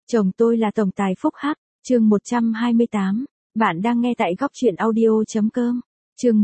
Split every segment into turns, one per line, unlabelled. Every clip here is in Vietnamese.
Chồng tôi là tổng tài Phúc Hắc, chương 128. Bạn đang nghe tại góc truyện audio.com. Chương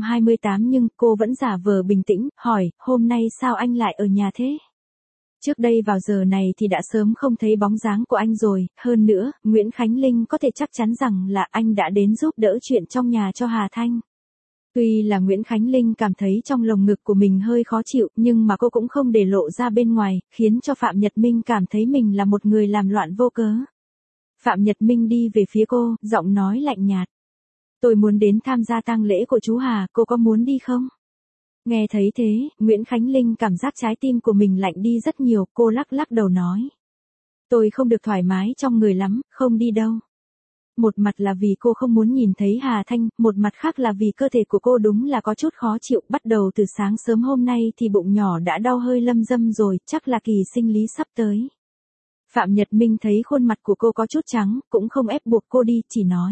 128 nhưng cô vẫn giả vờ bình tĩnh, hỏi, hôm nay sao anh lại ở nhà thế? Trước đây vào giờ này thì đã sớm không thấy bóng dáng của anh rồi, hơn nữa, Nguyễn Khánh Linh có thể chắc chắn rằng là anh đã đến giúp đỡ chuyện trong nhà cho Hà Thanh. Tuy là Nguyễn Khánh Linh cảm thấy trong lồng ngực của mình hơi khó chịu, nhưng mà cô cũng không để lộ ra bên ngoài, khiến cho Phạm Nhật Minh cảm thấy mình là một người làm loạn vô cớ. Phạm Nhật Minh đi về phía cô, giọng nói lạnh nhạt. Tôi muốn đến tham gia tang lễ của chú Hà, cô có muốn đi không? Nghe thấy thế, Nguyễn Khánh Linh cảm giác trái tim của mình lạnh đi rất nhiều, cô lắc lắc đầu nói. Tôi không được thoải mái trong người lắm, không đi đâu. Một mặt là vì cô không muốn nhìn thấy Hà Thanh, một mặt khác là vì cơ thể của cô đúng là có chút khó chịu, bắt đầu từ sáng sớm hôm nay thì bụng nhỏ đã đau hơi lâm dâm rồi, chắc là kỳ sinh lý sắp tới. Phạm Nhật Minh thấy khuôn mặt của cô có chút trắng, cũng không ép buộc cô đi, chỉ nói.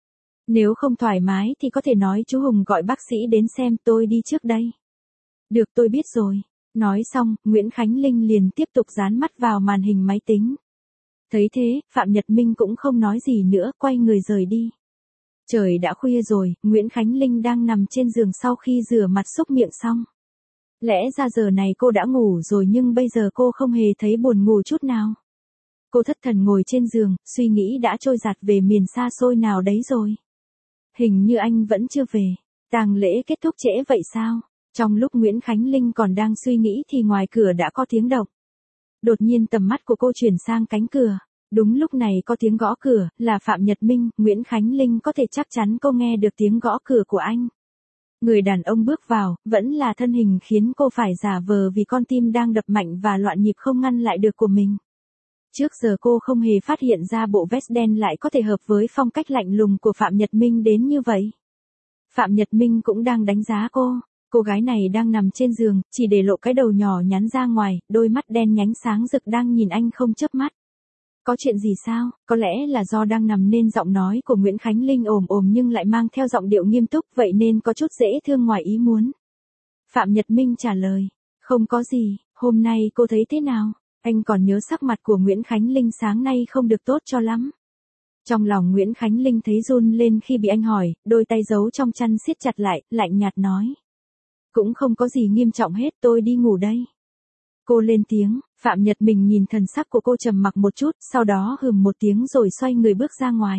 Nếu không thoải mái thì có thể nói chú Hùng gọi bác sĩ đến xem, tôi đi trước đây. Được, tôi biết rồi. Nói xong, Nguyễn Khánh Linh liền tiếp tục dán mắt vào màn hình máy tính. Thấy thế, Phạm Nhật Minh cũng không nói gì nữa, quay người rời đi. Trời đã khuya rồi, Nguyễn Khánh Linh đang nằm trên giường sau khi rửa mặt xúc miệng xong. Lẽ ra giờ này cô đã ngủ rồi nhưng bây giờ cô không hề thấy buồn ngủ chút nào. Cô thất thần ngồi trên giường, suy nghĩ đã trôi dạt về miền xa xôi nào đấy rồi. Hình như anh vẫn chưa về, tang lễ kết thúc trễ vậy sao? Trong lúc Nguyễn Khánh Linh còn đang suy nghĩ thì ngoài cửa đã có tiếng động. Đột nhiên tầm mắt của cô chuyển sang cánh cửa. Đúng lúc này có tiếng gõ cửa, là Phạm Nhật Minh, Nguyễn Khánh Linh có thể chắc chắn cô nghe được tiếng gõ cửa của anh. Người đàn ông bước vào, vẫn là thân hình khiến cô phải giả vờ vì con tim đang đập mạnh và loạn nhịp không ngăn lại được của mình. Trước giờ cô không hề phát hiện ra bộ vest đen lại có thể hợp với phong cách lạnh lùng của Phạm Nhật Minh đến như vậy. Phạm Nhật Minh cũng đang đánh giá cô. Cô gái này đang nằm trên giường, chỉ để lộ cái đầu nhỏ nhắn ra ngoài, đôi mắt đen nhánh sáng rực đang nhìn anh không chớp mắt. Có chuyện gì sao? Có lẽ là do đang nằm nên giọng nói của Nguyễn Khánh Linh ồm ồm nhưng lại mang theo giọng điệu nghiêm túc, vậy nên có chút dễ thương ngoài ý muốn. Phạm Nhật Minh trả lời, không có gì, hôm nay cô thấy thế nào? Anh còn nhớ sắc mặt của Nguyễn Khánh Linh sáng nay không được tốt cho lắm. Trong lòng Nguyễn Khánh Linh thấy run lên khi bị anh hỏi, đôi tay giấu trong chăn siết chặt lại, lạnh nhạt nói. Cũng không có gì nghiêm trọng hết, tôi đi ngủ đây. Cô lên tiếng, Phạm Nhật Minh nhìn thần sắc của cô trầm mặc một chút, sau đó hừm một tiếng rồi xoay người bước ra ngoài.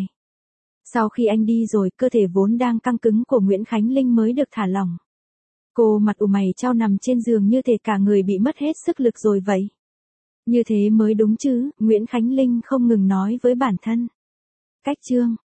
Sau khi anh đi rồi, cơ thể vốn đang căng cứng của Nguyễn Khánh Linh mới được thả lỏng. Cô mặt ủ mày chau nằm trên giường như thể cả người bị mất hết sức lực rồi vậy. Như thế mới đúng chứ, Nguyễn Khánh Linh không ngừng nói với bản thân. Cách chương